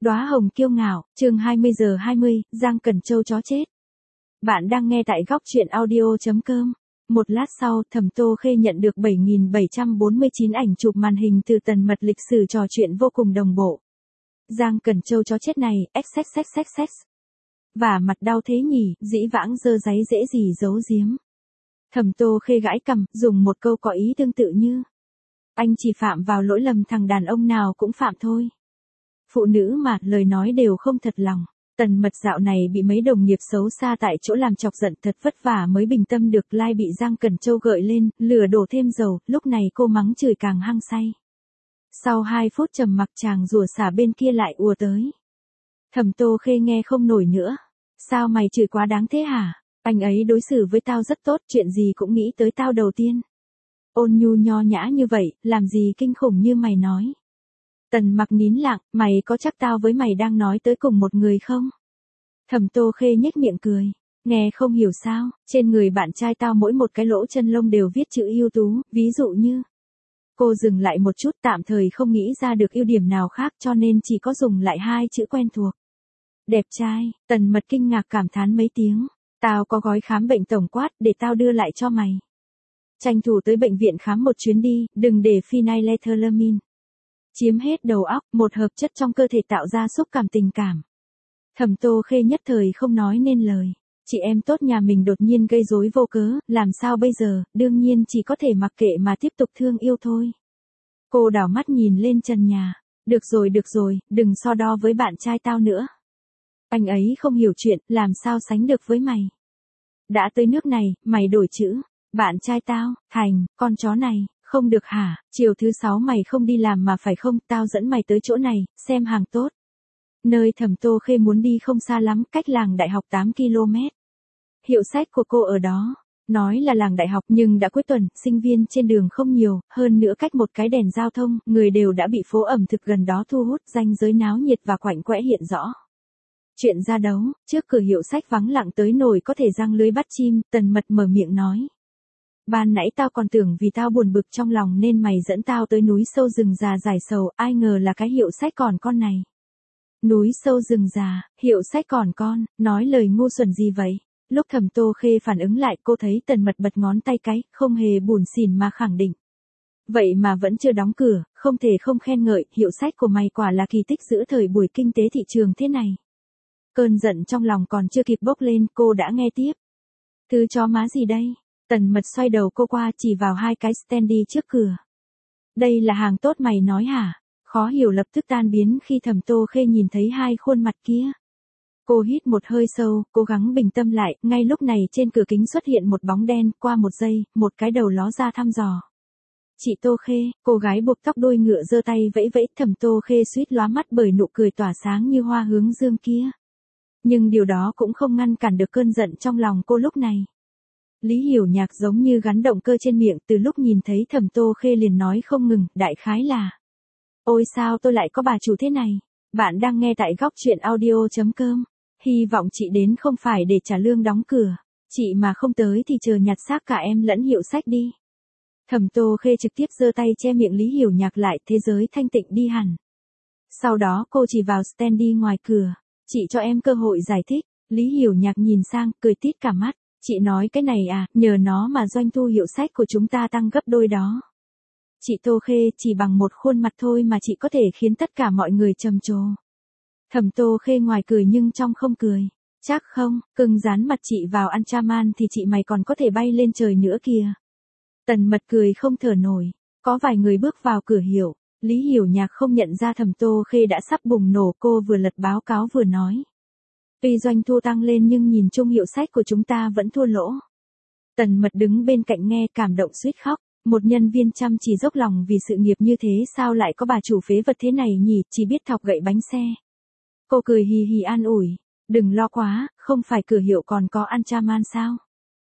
Đóa hồng kiêu ngạo, chương 20:20, Giang Cẩn Châu chó chết. Bạn đang nghe tại góc truyện audio.com. Một lát sau, Thẩm Tô Khê nhận được 7.749 ảnh chụp màn hình từ Tần Mật, lịch sử trò chuyện vô cùng đồng bộ. Giang Cẩn Châu chó chết này, xxxxx. Và mặt đau thế nhỉ, dĩ vãng dơ dáy dễ gì giấu giếm. Thẩm Tô Khê gãi cằm, dùng một câu có ý tương tự như: anh chỉ phạm vào lỗi lầm thằng đàn ông nào cũng phạm thôi. Phụ nữ mà, lời nói đều không thật lòng. Tần Mật dạo này bị mấy đồng nghiệp xấu xa tại chỗ làm chọc giận, thật vất vả mới bình tâm được, lai bị Giang Cẩn Châu gợi lên, lửa đổ thêm dầu, lúc này cô mắng chửi càng hăng say. Sau 2 phút trầm mặc, chàng rủa xả bên kia lại ùa tới. Thẩm Tô Khê nghe không nổi nữa. Sao mày chửi quá đáng thế hả? Anh ấy đối xử với tao rất tốt, chuyện gì cũng nghĩ tới tao đầu tiên. Ôn nhu nho nhã như vậy, làm gì kinh khủng như mày nói. Tần Mặc nín lặng, mày có chắc tao với mày đang nói tới cùng một người không? Thẩm Tô Khê nhếch miệng cười. Nghe không hiểu sao, trên người bạn trai tao mỗi một cái lỗ chân lông đều viết chữ ưu tú, ví dụ như. Cô dừng lại một chút, tạm thời không nghĩ ra được ưu điểm nào khác cho nên chỉ có dùng lại 2 chữ quen thuộc. Đẹp trai. Tần Mật kinh ngạc cảm thán mấy tiếng. Tao có gói khám bệnh tổng quát, để tao đưa lại cho mày. Tranh thủ tới bệnh viện khám một chuyến đi, đừng để phenylethylamine chiếm hết đầu óc, một hợp chất trong cơ thể tạo ra xúc cảm tình cảm. Thẩm Tô Khê nhất thời không nói nên lời. Chị em tốt nhà mình đột nhiên gây rối vô cớ, làm sao bây giờ, đương nhiên chỉ có thể mặc kệ mà tiếp tục thương yêu thôi. Cô đảo mắt nhìn lên trần nhà. Được rồi, đừng so đo với bạn trai tao nữa. Anh ấy không hiểu chuyện, làm sao sánh được với mày. Đã tới nước này, mày đổi chữ. Bạn trai tao, thành, con chó này. Không được hả, chiều thứ 6 mày không đi làm mà phải không, tao dẫn mày tới chỗ này, xem hàng tốt. Nơi Thẩm Tô Khê muốn đi không xa lắm, cách làng đại học 8 km. Hiệu sách của cô ở đó. Nói là làng đại học nhưng đã cuối tuần, sinh viên trên đường không nhiều, hơn nữa cách một cái đèn giao thông, người đều đã bị phố ẩm thực gần đó thu hút, ranh giới náo nhiệt và quạnh quẽ hiện rõ. Chuyện ra đấu, trước cửa hiệu sách vắng lặng tới nổi có thể giăng lưới bắt chim, Tần Mật mở miệng nói. Ban nãy tao còn tưởng vì tao buồn bực trong lòng nên mày dẫn tao tới núi sâu rừng già giải sầu, ai ngờ là cái hiệu sách còn con này. Núi sâu rừng già, hiệu sách còn con, nói lời ngu xuẩn gì vậy? Lúc Thẩm Tô Khê phản ứng lại, cô thấy Tần Mật bật ngón tay cái, không hề buồn xỉn mà khẳng định. Vậy mà vẫn chưa đóng cửa, không thể không khen ngợi, hiệu sách của mày quả là kỳ tích giữa thời buổi kinh tế thị trường thế này. Cơn giận trong lòng còn chưa kịp bốc lên, cô đã nghe tiếp. Thứ chó má gì đây? Tần Mật xoay đầu cô qua, chỉ vào 2 cái standy trước cửa. Đây là hàng tốt mày nói hả? Khó hiểu lập tức tan biến khi Thẩm Tô Khê nhìn thấy 2 khuôn mặt kia. Cô hít một hơi sâu, cố gắng bình tâm lại, ngay lúc này trên cửa kính xuất hiện một bóng đen, qua một giây, một cái đầu ló ra thăm dò. Chị Tô Khê, cô gái buộc tóc đuôi ngựa giơ tay vẫy vẫy, Thẩm Tô Khê suýt lóa mắt bởi nụ cười tỏa sáng như hoa hướng dương kia. Nhưng điều đó cũng không ngăn cản được cơn giận trong lòng cô lúc này. Lý Hiểu Nhạc giống như gắn động cơ trên miệng, từ lúc nhìn thấy Thẩm Tô Khê liền nói không ngừng, đại khái là: ôi sao tôi lại có bà chủ thế này. Bạn đang nghe tại góc truyện audio.com. Hy vọng chị đến không phải để trả lương đóng cửa. Chị mà không tới thì chờ nhặt xác cả em lẫn hiệu sách đi. Thẩm Tô Khê trực tiếp giơ tay che miệng Lý Hiểu Nhạc lại, thế giới thanh tịnh đi hẳn. Sau đó cô chỉ vào standy ngoài cửa. Chị cho em cơ hội giải thích. Lý Hiểu Nhạc nhìn sang, cười tít cả mắt. Chị nói cái này à, nhờ nó mà doanh thu hiệu sách của chúng ta tăng gấp đôi đó. Chị Tô Khê, chỉ bằng một khuôn mặt thôi mà chị có thể khiến tất cả mọi người trầm trồ. Thẩm Tô Khê ngoài cười nhưng trong không cười. Chắc không, cưng dán mặt chị vào Anchaman thì chị mày còn có thể bay lên trời nữa kìa. Tần Mật cười không thở nổi. Có vài người bước vào cửa hiệu. Lý Hiểu Nhạc không nhận ra Thẩm Tô Khê đã sắp bùng nổ, cô vừa lật báo cáo vừa nói. Tuy doanh thu tăng lên nhưng nhìn chung hiệu sách của chúng ta vẫn thua lỗ. Tần Mật đứng bên cạnh nghe cảm động suýt khóc. Một nhân viên chăm chỉ dốc lòng vì sự nghiệp như thế sao lại có bà chủ phế vật thế này nhỉ, chỉ biết thọc gậy bánh xe. Cô cười hì hì an ủi. Đừng lo quá, không phải cửa hiệu còn có Anchaman sao?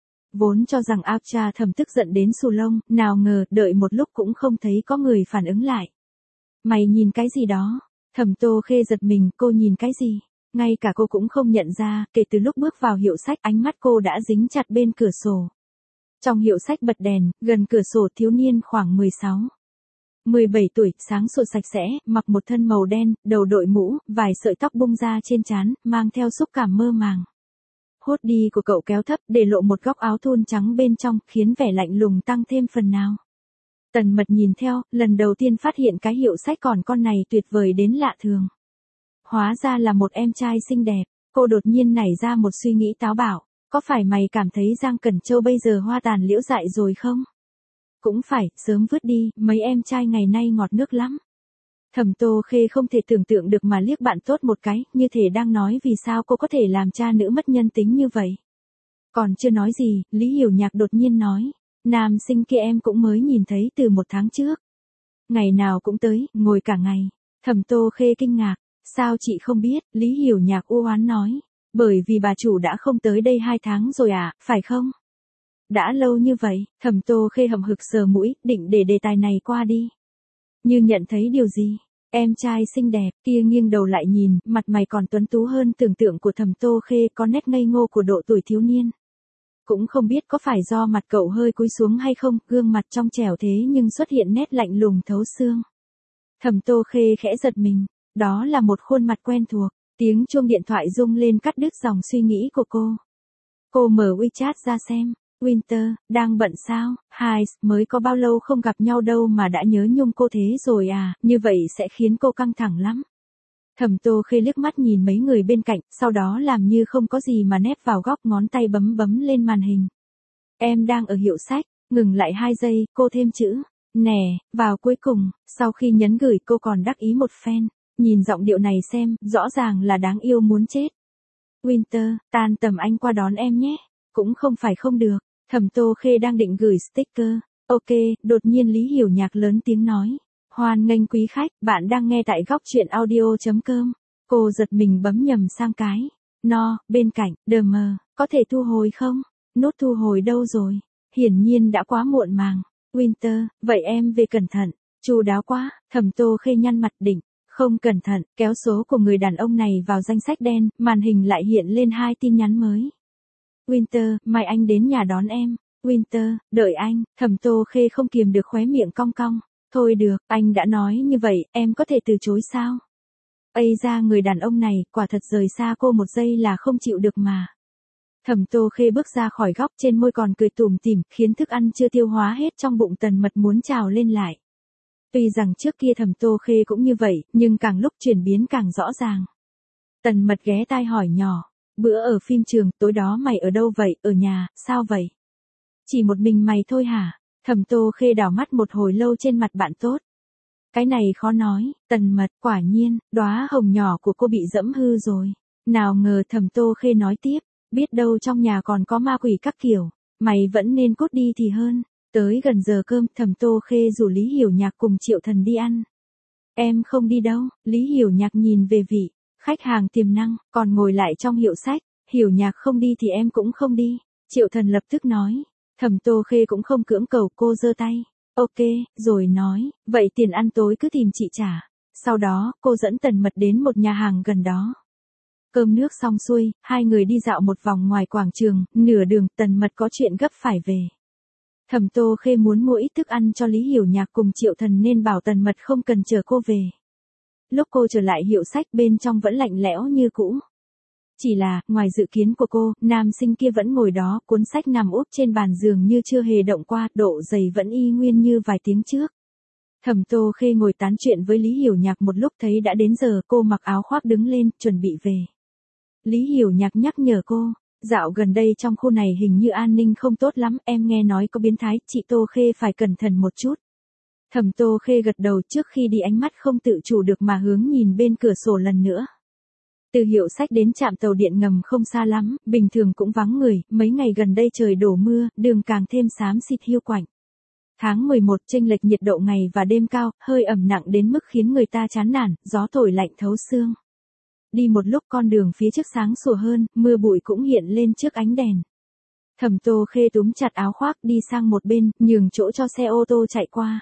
Vốn cho rằng Apcha Thẩm tức giận đến xù lông, nào ngờ đợi một lúc cũng không thấy có người phản ứng lại. Mày nhìn cái gì đó? Thẩm Tô Khê giật mình, cô nhìn cái gì? Ngay cả cô cũng không nhận ra, kể từ lúc bước vào hiệu sách ánh mắt cô đã dính chặt bên cửa sổ. Trong hiệu sách bật đèn, gần cửa sổ thiếu niên khoảng 16. 17 tuổi, sáng sủa sạch sẽ, mặc một thân màu đen, đầu đội mũ, vài sợi tóc bung ra trên trán, mang theo xúc cảm mơ màng. Hoodie của cậu kéo thấp, để lộ một góc áo thun trắng bên trong, khiến vẻ lạnh lùng tăng thêm phần nào. Tần Mật nhìn theo, lần đầu tiên phát hiện cái hiệu sách còn con này tuyệt vời đến lạ thường. Hóa ra là một em trai xinh đẹp, cô đột nhiên nảy ra một suy nghĩ táo bạo, có phải mày cảm thấy Giang Cẩn Châu bây giờ hoa tàn liễu dại rồi không? Cũng phải, sớm vứt đi, mấy em trai ngày nay ngọt nước lắm. Thẩm Tô Khê không thể tưởng tượng được mà liếc bạn tốt một cái, như thể đang nói vì sao cô có thể làm cha nữ mất nhân tính như vậy. Còn chưa nói gì, Lý Hiểu Nhạc đột nhiên nói, nam sinh kia em cũng mới nhìn thấy từ 1 tháng trước. Ngày nào cũng tới, ngồi cả ngày. Thẩm Tô Khê kinh ngạc, sao chị không biết, Lý Hiểu Nhạc u oán nói, bởi vì bà chủ đã không tới đây 2 tháng rồi à, phải không? Đã lâu như vậy, Thẩm Tô Khê hậm hực sờ mũi, định để đề tài này qua đi. Như nhận thấy điều gì, em trai xinh đẹp kia nghiêng đầu lại nhìn, mặt mày còn tuấn tú hơn tưởng tượng của Thẩm Tô Khê, có nét ngây ngô của độ tuổi thiếu niên. Cũng không biết có phải do mặt cậu hơi cúi xuống hay không, gương mặt trong trẻo thế nhưng xuất hiện nét lạnh lùng thấu xương. Thẩm Tô Khê khẽ giật mình, đó là một khuôn mặt quen thuộc, tiếng chuông điện thoại rung lên cắt đứt dòng suy nghĩ của cô. Cô mở WeChat ra xem. Winter, đang bận sao? Hai, mới có bao lâu không gặp nhau đâu mà đã nhớ nhung cô thế rồi à, như vậy sẽ khiến cô căng thẳng lắm. Thẩm Tô Khê liếc mắt nhìn mấy người bên cạnh, sau đó làm như không có gì mà nép vào góc ngón tay bấm bấm lên màn hình. Em đang ở hiệu sách, ngừng lại 2 giây, cô thêm chữ, nè, vào cuối cùng, sau khi nhấn gửi cô còn đắc ý một phen, nhìn giọng điệu này xem, rõ ràng là đáng yêu muốn chết. Winter, tan tầm anh qua đón em nhé, cũng không phải không được. Thẩm Tô Khê đang định gửi sticker, ok, đột nhiên Lý Hiểu Nhạc lớn tiếng nói. Hoan nghênh quý khách, bạn đang nghe tại góc truyện audio.com. Cô giật mình bấm nhầm sang cái. No, bên cạnh, DM, có thể thu hồi không? Nút thu hồi đâu rồi? Hiển nhiên đã quá muộn màng. Winter, vậy em về cẩn thận. Chu đáo quá, Thẩm Tô Khê nhăn mặt định. Không cẩn thận, kéo số của người đàn ông này vào danh sách đen, màn hình lại hiện lên 2 tin nhắn mới. Winter, mai anh đến nhà đón em. Winter, đợi anh. Thẩm Tô Khê không kiềm được khóe miệng cong cong. Thôi được, anh đã nói như vậy, em có thể từ chối sao? Ây ra người đàn ông này, quả thật rời xa cô 1 giây là không chịu được mà. Thẩm Tô Khê bước ra khỏi góc, trên môi còn cười tủm tỉm, khiến thức ăn chưa tiêu hóa hết trong bụng Tần Mật muốn trào lên lại. Tuy rằng trước kia Thẩm Tô Khê cũng như vậy, nhưng càng lúc chuyển biến càng rõ ràng. Tần Mật ghé tai hỏi nhỏ. Bữa ở phim trường, tối đó mày ở đâu vậy, ở nhà, sao vậy? Chỉ một mình mày thôi hả? Thẩm Tô Khê đảo mắt một hồi lâu trên mặt bạn tốt. Cái này khó nói, Tần Mật, quả nhiên, đóa hồng nhỏ của cô bị dẫm hư rồi. Nào ngờ Thẩm Tô Khê nói tiếp, biết đâu trong nhà còn có ma quỷ các kiểu, mày vẫn nên cút đi thì hơn. Tới gần giờ cơm, Thẩm Tô Khê rủ Lý Hiểu Nhạc cùng Triệu Thần đi ăn. Em không đi đâu, Lý Hiểu Nhạc nhìn về vị khách hàng tiềm năng, còn ngồi lại trong hiệu sách. Hiểu Nhạc không đi thì em cũng không đi. Triệu Thần lập tức nói. Thẩm Tô Khê cũng không cưỡng cầu, cô giơ tay. Ok, rồi nói, vậy tiền ăn tối cứ tìm chị trả. Sau đó, cô dẫn Tần Mật đến một nhà hàng gần đó. Cơm nước xong xuôi, hai người đi dạo một vòng ngoài quảng trường, nửa đường Tần Mật có chuyện gấp phải về. Thẩm Tô Khê muốn mua ít thức ăn cho Lý Hiểu Nhạc cùng Triệu Thần nên bảo Tần Mật không cần chờ cô về. Lúc cô trở lại hiệu sách bên trong vẫn lạnh lẽo như cũ. Chỉ là, ngoài dự kiến của cô, nam sinh kia vẫn ngồi đó, cuốn sách nằm úp trên bàn giường như chưa hề động qua, độ dày vẫn y nguyên như vài tiếng trước. Thẩm Tô Khê ngồi tán chuyện với Lý Hiểu Nhạc một lúc thấy đã đến giờ, cô mặc áo khoác đứng lên, chuẩn bị về. Lý Hiểu Nhạc nhắc nhở cô, dạo gần đây trong khu này hình như an ninh không tốt lắm, em nghe nói có biến thái, chị Tô Khê phải cẩn thận một chút. Thẩm Tô Khê gật đầu, trước khi đi ánh mắt không tự chủ được mà hướng nhìn bên cửa sổ lần nữa. Từ hiệu sách đến trạm tàu điện ngầm không xa lắm, bình thường cũng vắng người, mấy ngày gần đây trời đổ mưa, đường càng thêm xám xịt hiu quạnh. Tháng 11 chênh lệch nhiệt độ ngày và đêm cao, hơi ẩm nặng đến mức khiến người ta chán nản, gió thổi lạnh thấu xương. Đi một lúc con đường phía trước sáng sủa hơn, mưa bụi cũng hiện lên trước ánh đèn. Thẩm Tô Khê túm chặt áo khoác đi sang một bên, nhường chỗ cho xe ô tô chạy qua.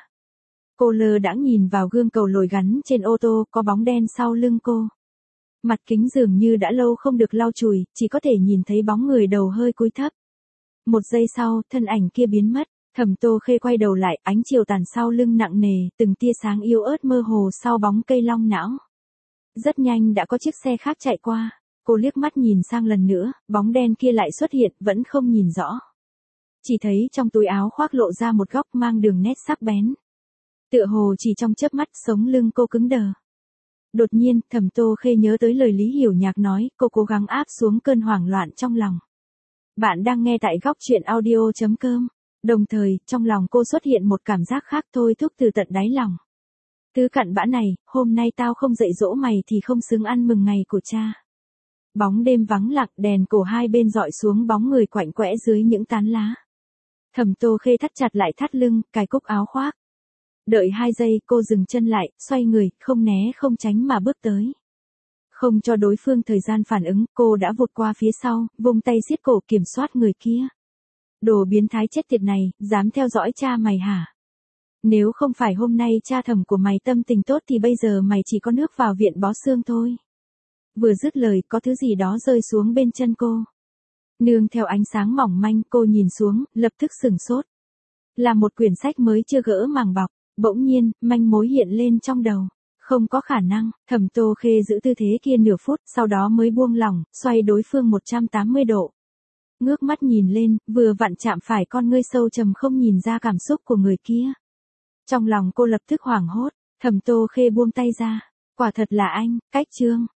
Cô lơ đãng nhìn vào gương cầu lồi gắn trên ô tô, có bóng đen sau lưng cô. Mặt kính dường như đã lâu không được lau chùi, chỉ có thể nhìn thấy bóng người đầu hơi cúi thấp. Một giây sau, thân ảnh kia biến mất, Thẩm Tô Khê quay đầu lại, ánh chiều tàn sau lưng nặng nề, từng tia sáng yếu ớt mơ hồ sau bóng cây long não. Rất nhanh đã có chiếc xe khác chạy qua. Cô liếc mắt nhìn sang lần nữa, bóng đen kia lại xuất hiện, vẫn không nhìn rõ. Chỉ thấy trong túi áo khoác lộ ra một góc mang đường nét sắc bén. Tựa hồ chỉ trong chớp mắt sống lưng cô cứng đờ. Đột nhiên, Thẩm Tô Khê nhớ tới lời Lý Hiểu Nhạc nói, cô cố gắng áp xuống cơn hoảng loạn trong lòng. Bạn đang nghe tại góc truyện audio.com. Đồng thời, trong lòng cô xuất hiện một cảm giác khác thôi thúc từ tận đáy lòng. Thứ cặn bã này, hôm nay tao không dạy dỗ mày thì không xứng ăn mừng ngày của cha. Bóng đêm vắng lặng, đèn cổ hai bên dọi xuống bóng người quạnh quẽ dưới những tán lá. Thẩm Tô Khê thắt chặt lại thắt lưng, cài cúc áo khoác. Đợi 2 giây, cô dừng chân lại, xoay người, không né không tránh mà bước tới. Không cho đối phương thời gian phản ứng, cô đã vụt qua phía sau, vung tay siết cổ kiểm soát người kia. Đồ biến thái chết tiệt này, dám theo dõi cha mày hả? Nếu không phải hôm nay cha Thẩm của mày tâm tình tốt thì bây giờ mày chỉ có nước vào viện bó xương thôi. Vừa dứt lời, có thứ gì đó rơi xuống bên chân cô. Nương theo ánh sáng mỏng manh, cô nhìn xuống, lập tức sửng sốt. Là một quyển sách mới chưa gỡ màng bọc. Bỗng nhiên, manh mối hiện lên trong đầu. Không có khả năng. Thẩm Tô Khê giữ tư thế kia nửa phút, sau đó mới buông lỏng, xoay đối phương 180 độ. Ngước mắt nhìn lên, vừa vặn chạm phải con ngươi sâu trầm không nhìn ra cảm xúc của người kia. Trong lòng cô lập tức hoảng hốt. Thẩm Tô Khê buông tay ra. Quả thật là anh, Cách Trương.